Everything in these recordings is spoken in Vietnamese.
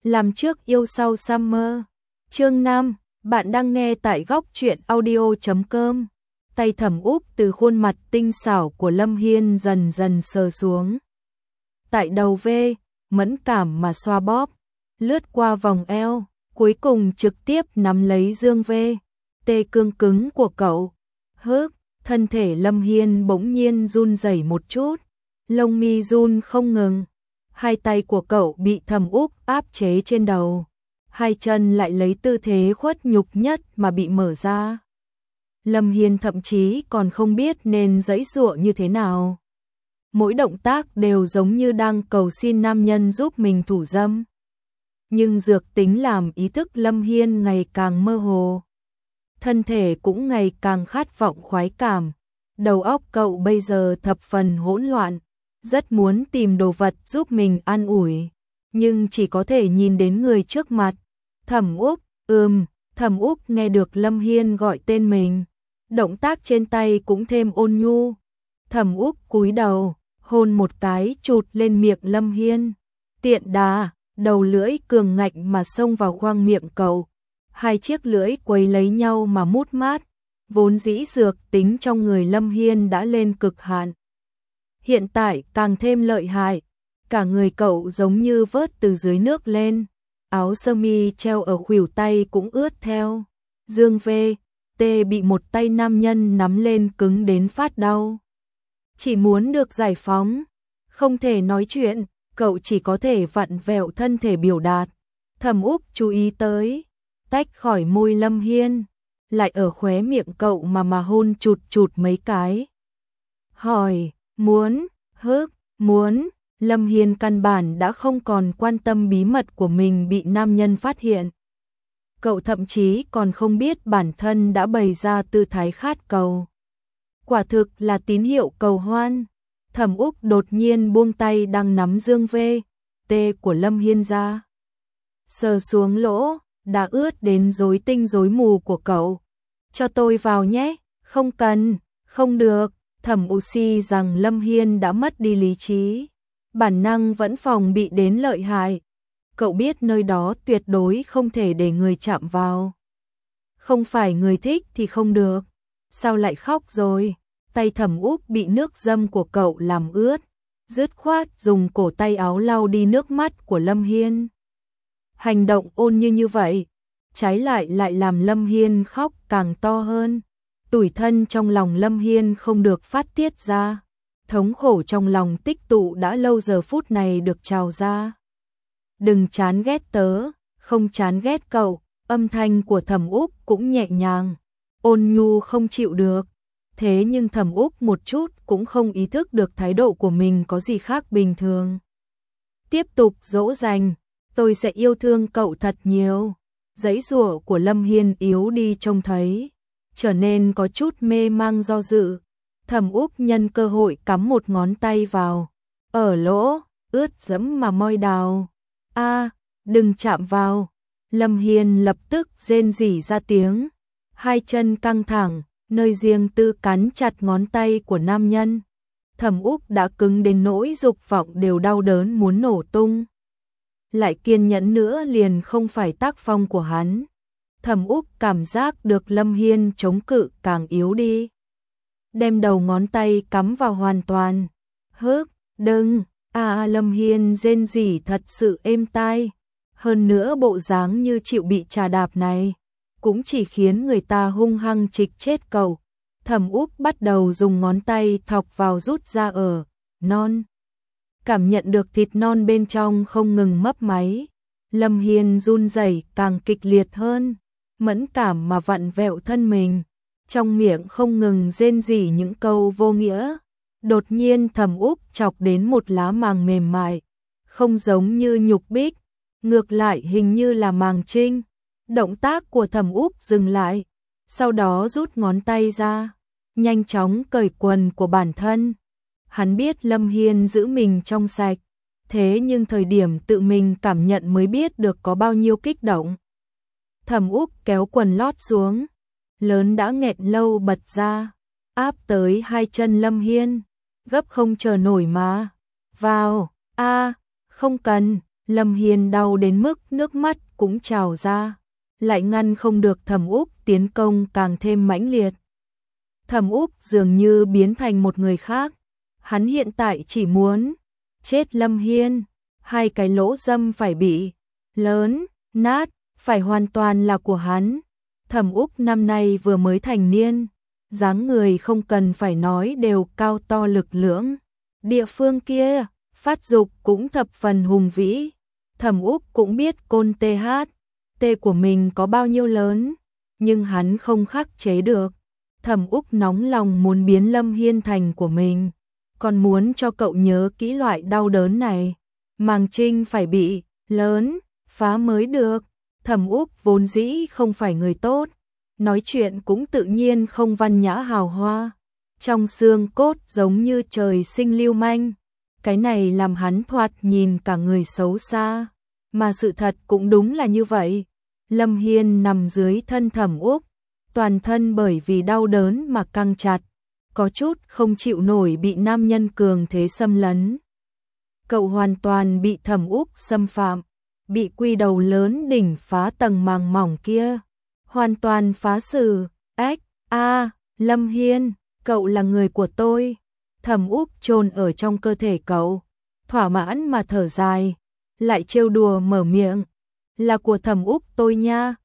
Làm trước yêu sau Summer. Chương 5, bạn đang nghe tại góc truyện audio.com. Tay Thẩm Úc từ khuôn mặt tinh xảo của Lâm Hiên dần dần sờ xuống. Tại đầu V, mẫn cảm mà xoa bóp, lướt qua vòng eo, cuối cùng trực tiếp nắm lấy dương V, tê cương cứng của cậu. Thân thể Lâm Hiên bỗng nhiên run rẩy một chút, lông mi run không ngừng. Hai tay của cậu bị Thẩm Úc áp chế trên đầu, hai chân lại lấy tư thế khuất nhục nhất mà bị mở ra. Lâm Hiên thậm chí còn không biết nên giãy giụa như thế nào. Mỗi động tác đều giống như đang cầu xin nam nhân giúp mình thủ dâm. Nhưng dược tính làm ý thức Lâm Hiên ngày càng mơ hồ. Thân thể cũng ngày càng khát vọng khoái cảm. Đầu óc cậu bây giờ thập phần hỗn loạn, rất muốn tìm đồ vật giúp mình an ủi, nhưng chỉ có thể nhìn đến người trước mặt. Thẩm Úc, Thẩm Úc nghe được Lâm Hiên gọi tên mình, động tác trên tay cũng thêm ôn nhu. Thẩm Úc cúi đầu, hôn một cái chụt lên miệng Lâm Hiên. Tiện đà, đầu lưỡi cường ngạnh mà xông vào khoang miệng cậu. Hai chiếc lưỡi quấy lấy nhau mà mút mát, vốn dĩ dược tính trong người Lâm Hiên đã lên cực hạn. Hiện tại càng thêm lợi hại, cả người cậu giống như vớt từ dưới nước lên, áo sơ mi treo ở khuỷu tay cũng ướt theo. Dương V, T bị một tay nam nhân nắm lên cứng đến phát đau. Chỉ muốn được giải phóng, không thể nói chuyện, cậu chỉ có thể vặn vẹo thân thể biểu đạt. Thẩm Úc chú ý tới, tách khỏi môi Lâm Hiên, lại ở khóe miệng cậu mà hôn chụt mấy cái. Hỏi, muốn, muốn, Lâm Hiên căn bản đã không còn quan tâm bí mật của mình bị nam nhân phát hiện. Cậu thậm chí còn không biết bản thân đã bày ra tư thái khát cầu. Quả thực là tín hiệu cầu hoan. Thẩm Úc đột nhiên buông tay đang nắm dương V, T của Lâm Hiên ra. Sờ xuống lỗ, đã ướt đến rối tinh rối mù của cậu. Cho tôi vào nhé, không cần, không được. Thẩm Úc si rằng Lâm Hiên đã mất đi lý trí, bản năng vẫn phòng bị đến lợi hại. Cậu biết nơi đó tuyệt đối không thể để người chạm vào. Không phải người thích thì không được. Sao lại khóc rồi? Tay Thẩm Úc bị nước dâm của cậu làm ướt, dứt khoát dùng cổ tay áo lau đi nước mắt của Lâm Hiên. Hành động ôn như vậy, trái lại làm Lâm Hiên khóc càng to hơn. Tủi thân trong lòng Lâm Hiên không được phát tiết ra, thống khổ trong lòng tích tụ đã lâu giờ phút này được trào ra. Đừng chán ghét tớ, không chán ghét cậu. Âm thanh của Thẩm Úc cũng nhẹ nhàng, ôn nhu không chịu được. Thế nhưng Thẩm Úc một chút cũng không ý thức được thái độ của mình có gì khác bình thường. Tiếp tục dỗ dành, tôi sẽ yêu thương cậu thật nhiều. Giãy giụa của Lâm Hiên yếu đi trông thấy, trở nên có chút mê mang do dự. Thẩm Úc nhân cơ hội cắm một ngón tay vào, ở lỗ, ướt dẫm mà môi đào. Đừng chạm vào. Lâm Hiên lập tức rên rỉ ra tiếng, hai chân căng thẳng, nơi riêng tư cắn chặt ngón tay của nam nhân. Thẩm Úc đã cứng đến nỗi dục vọng đều đau đớn muốn nổ tung. Lại kiên nhẫn nữa liền không phải tác phong của hắn. Thẩm Úc cảm giác được Lâm Hiên chống cự càng yếu đi, đem đầu ngón tay cắm vào hoàn toàn. Đừng, Lâm Hiên rên rỉ thật sự êm tai. Hơn nữa bộ dáng như chịu bị trà đạp này, cũng chỉ khiến người ta hung hăng trịch chết cậu. Thẩm Úc bắt đầu dùng ngón tay thọc vào rút ra ở non. Cảm nhận được thịt non bên trong không ngừng mấp máy. Lâm Hiên run rẩy càng kịch liệt hơn, mẫn cảm mà vặn vẹo thân mình, trong miệng không ngừng rên rỉ những câu vô nghĩa. Đột nhiên Thẩm Úc chọc đến một lá màng mềm mại, không giống như nhục bích, ngược lại hình như là màng trinh. Động tác của Thẩm Úc dừng lại, sau đó rút ngón tay ra, nhanh chóng cởi quần của bản thân. Hắn biết Lâm Hiên giữ mình trong sạch, thế nhưng thời điểm tự mình cảm nhận mới biết được có bao nhiêu kích động. Thẩm Úc kéo quần lót xuống, lớn đã nghẹn lâu bật ra, áp tới hai chân Lâm Hiên, gấp không chờ nổi mà. Vào, không cần. Lâm Hiên đau đến mức nước mắt cũng trào ra, lại ngăn không được Thẩm Úc tiến công càng thêm mãnh liệt. Thẩm Úc dường như biến thành một người khác, hắn hiện tại chỉ muốn chết Lâm Hiên, hai cái lỗ râm phải bị lớn, nát, phải hoàn toàn là của hắn. Thẩm Úc năm nay vừa mới thành niên, dáng người không cần phải nói đều cao to lực lưỡng. Địa phương kia, phát dục cũng thập phần hùng vĩ. Thẩm Úc cũng biết côn THT của mình có bao nhiêu lớn, nhưng hắn không khắc chế được. Thẩm Úc nóng lòng muốn biến Lâm Hiên thành của mình, còn muốn cho cậu nhớ kỹ loại đau đớn này. Màng trinh phải bị lớn, phá mới được. Thẩm Úc vốn dĩ không phải người tốt, nói chuyện cũng tự nhiên không văn nhã hào hoa, trong xương cốt giống như trời sinh lưu manh. Cái này làm hắn thoạt nhìn cả người xấu xa, mà sự thật cũng đúng là như vậy. Lâm Hiên nằm dưới thân Thẩm Úc, toàn thân bởi vì đau đớn mà căng chặt, có chút không chịu nổi bị nam nhân cường thế xâm lấn. Cậu hoàn toàn bị Thẩm Úc xâm phạm, bị quy đầu lớn đỉnh phá tầng màng mỏng kia, hoàn toàn phá xử. Lâm Hiên, cậu là người của tôi. Thẩm Úc chôn ở trong cơ thể cậu, thỏa mãn mà thở dài, lại trêu đùa mở miệng, là của Thẩm Úc tôi nha.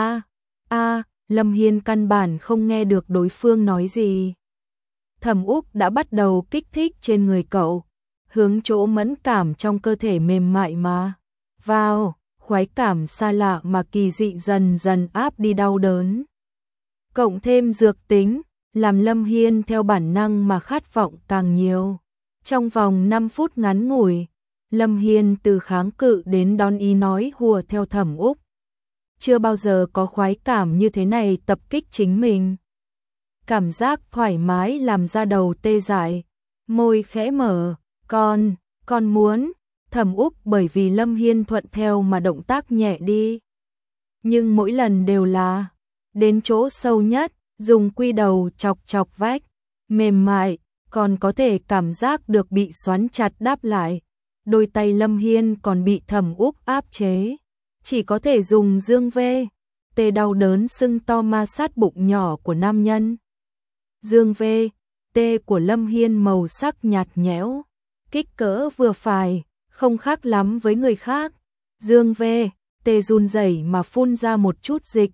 Lâm Hiên căn bản không nghe được đối phương nói gì. Thẩm Úc đã bắt đầu kích thích trên người cậu, hướng chỗ mẫn cảm trong cơ thể mềm mại mà vào, khoái cảm xa lạ mà kỳ dị dần dần áp đi đau đớn. Cộng thêm dược tính, làm Lâm Hiên theo bản năng mà khát vọng càng nhiều. Trong vòng 5 phút ngắn ngủi, Lâm Hiên từ kháng cự đến đón ý nói hùa theo Thẩm Úc. Chưa bao giờ có khoái cảm như thế này tập kích chính mình. Cảm giác thoải mái làm da đầu tê dại, môi khẽ mở, con muốn. Thẩm Úc bởi vì Lâm Hiên thuận theo mà động tác nhẹ đi. Nhưng mỗi lần đều là đến chỗ sâu nhất, dùng quy đầu chọc chọc vách, mềm mại, còn có thể cảm giác được bị xoắn chặt đáp lại. Đôi tay Lâm Hiên còn bị Thẩm Úc áp chế, chỉ có thể dùng dương tê đau đớn sưng to ma sát bụng nhỏ của nam nhân. Dương tê của Lâm Hiên màu sắc nhạt nhẽo, kích cỡ vừa phải, không khác lắm với người khác. Dương tê run rẩy mà phun ra một chút dịch.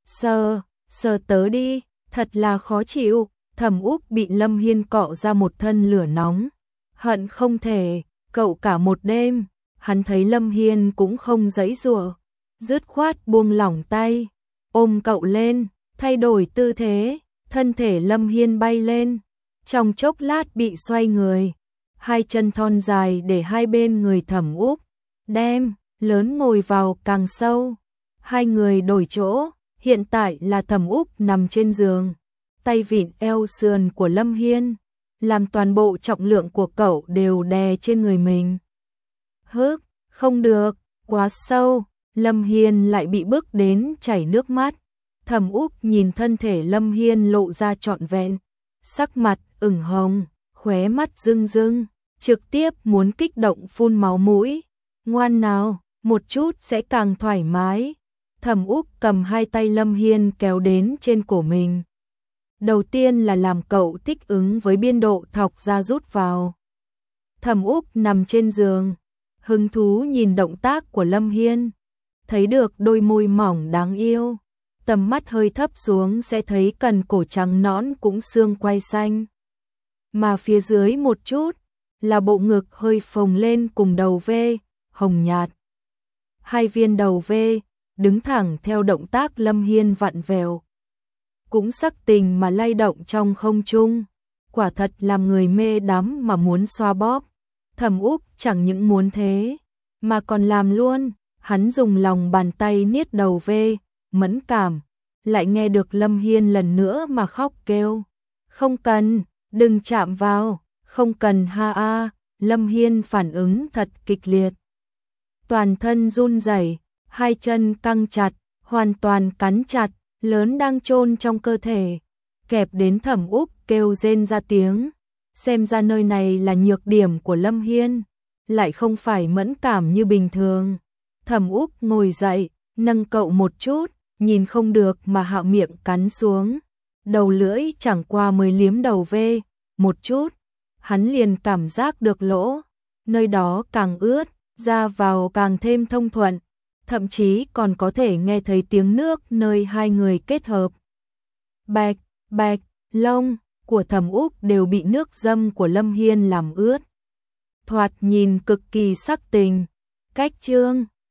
Sờ tớ đi, thật là khó chịu. Thẩm Úc bị Lâm Hiên cọ ra một thân lửa nóng, hận không thể cậu cả một đêm. Hắn thấy Lâm Hiên cũng không giãy giụa, dứt khoát buông lỏng tay, ôm cậu lên, thay đổi tư thế, thân thể Lâm Hiên bay lên, trong chốc lát bị xoay người, hai chân thon dài để hai bên người Thẩm Úc, đem lớn ngồi vào càng sâu. Hai người đổi chỗ, hiện tại là Thẩm Úc nằm trên giường, tay vịn eo sườn của Lâm Hiên, làm toàn bộ trọng lượng của cậu đều đè trên người mình. Không được, quá sâu. Lâm Hiên lại bị bức đến chảy nước mắt. Thẩm Úc nhìn thân thể Lâm Hiên lộ ra trọn vẹn, sắc mặt ửng hồng, khóe mắt rưng rưng, trực tiếp muốn kích động phun máu mũi. Ngoan nào, một chút sẽ càng thoải mái. Thẩm Úc cầm hai tay Lâm Hiên kéo đến trên cổ mình. Đầu tiên là làm cậu thích ứng với biên độ thọc ra rút vào. Thẩm Úc nằm trên giường, hứng thú nhìn động tác của Lâm Hiên, thấy được đôi môi mỏng đáng yêu, tầm mắt hơi thấp xuống sẽ thấy cần cổ trắng nõn cũng xương quai xanh. Mà phía dưới một chút là bộ ngực hơi phồng lên cùng đầu V, hồng nhạt. Hai viên đầu V đứng thẳng theo động tác Lâm Hiên vặn vẹo, cũng sắc tình mà lay động trong không trung, quả thật làm người mê đắm mà muốn xoa bóp. Thẩm Úc chẳng những muốn thế, mà còn làm luôn. Hắn dùng lòng bàn tay niết đầu V, mẫn cảm, lại nghe được Lâm Hiên lần nữa mà khóc kêu. Không cần, đừng chạm vào, không cần Lâm Hiên phản ứng thật kịch liệt. Toàn thân run rẩy, hai chân căng chặt, hoàn toàn cắn chặt, lớn đang chôn trong cơ thể, kẹp đến Thẩm Úc kêu rên ra tiếng. Xem ra nơi này là nhược điểm của Lâm Hiên. lại không phải mẫn cảm như bình thường. Thẩm Úc ngồi dậy, nâng cậu một chút, nhìn không được mà hạ miệng cắn xuống. Đầu lưỡi chẳng qua mới liếm đầu về một chút, hắn liền cảm giác được lỗ, nơi đó càng ướt, ra vào càng thêm thông thuận, thậm chí còn có thể nghe thấy tiếng nước nơi hai người kết hợp. Bạch, bạch, lông của Thẩm Úc đều bị nước dâm của Lâm Hiên làm ướt. Thoạt nhìn cực kỳ sắc tình. Cách chương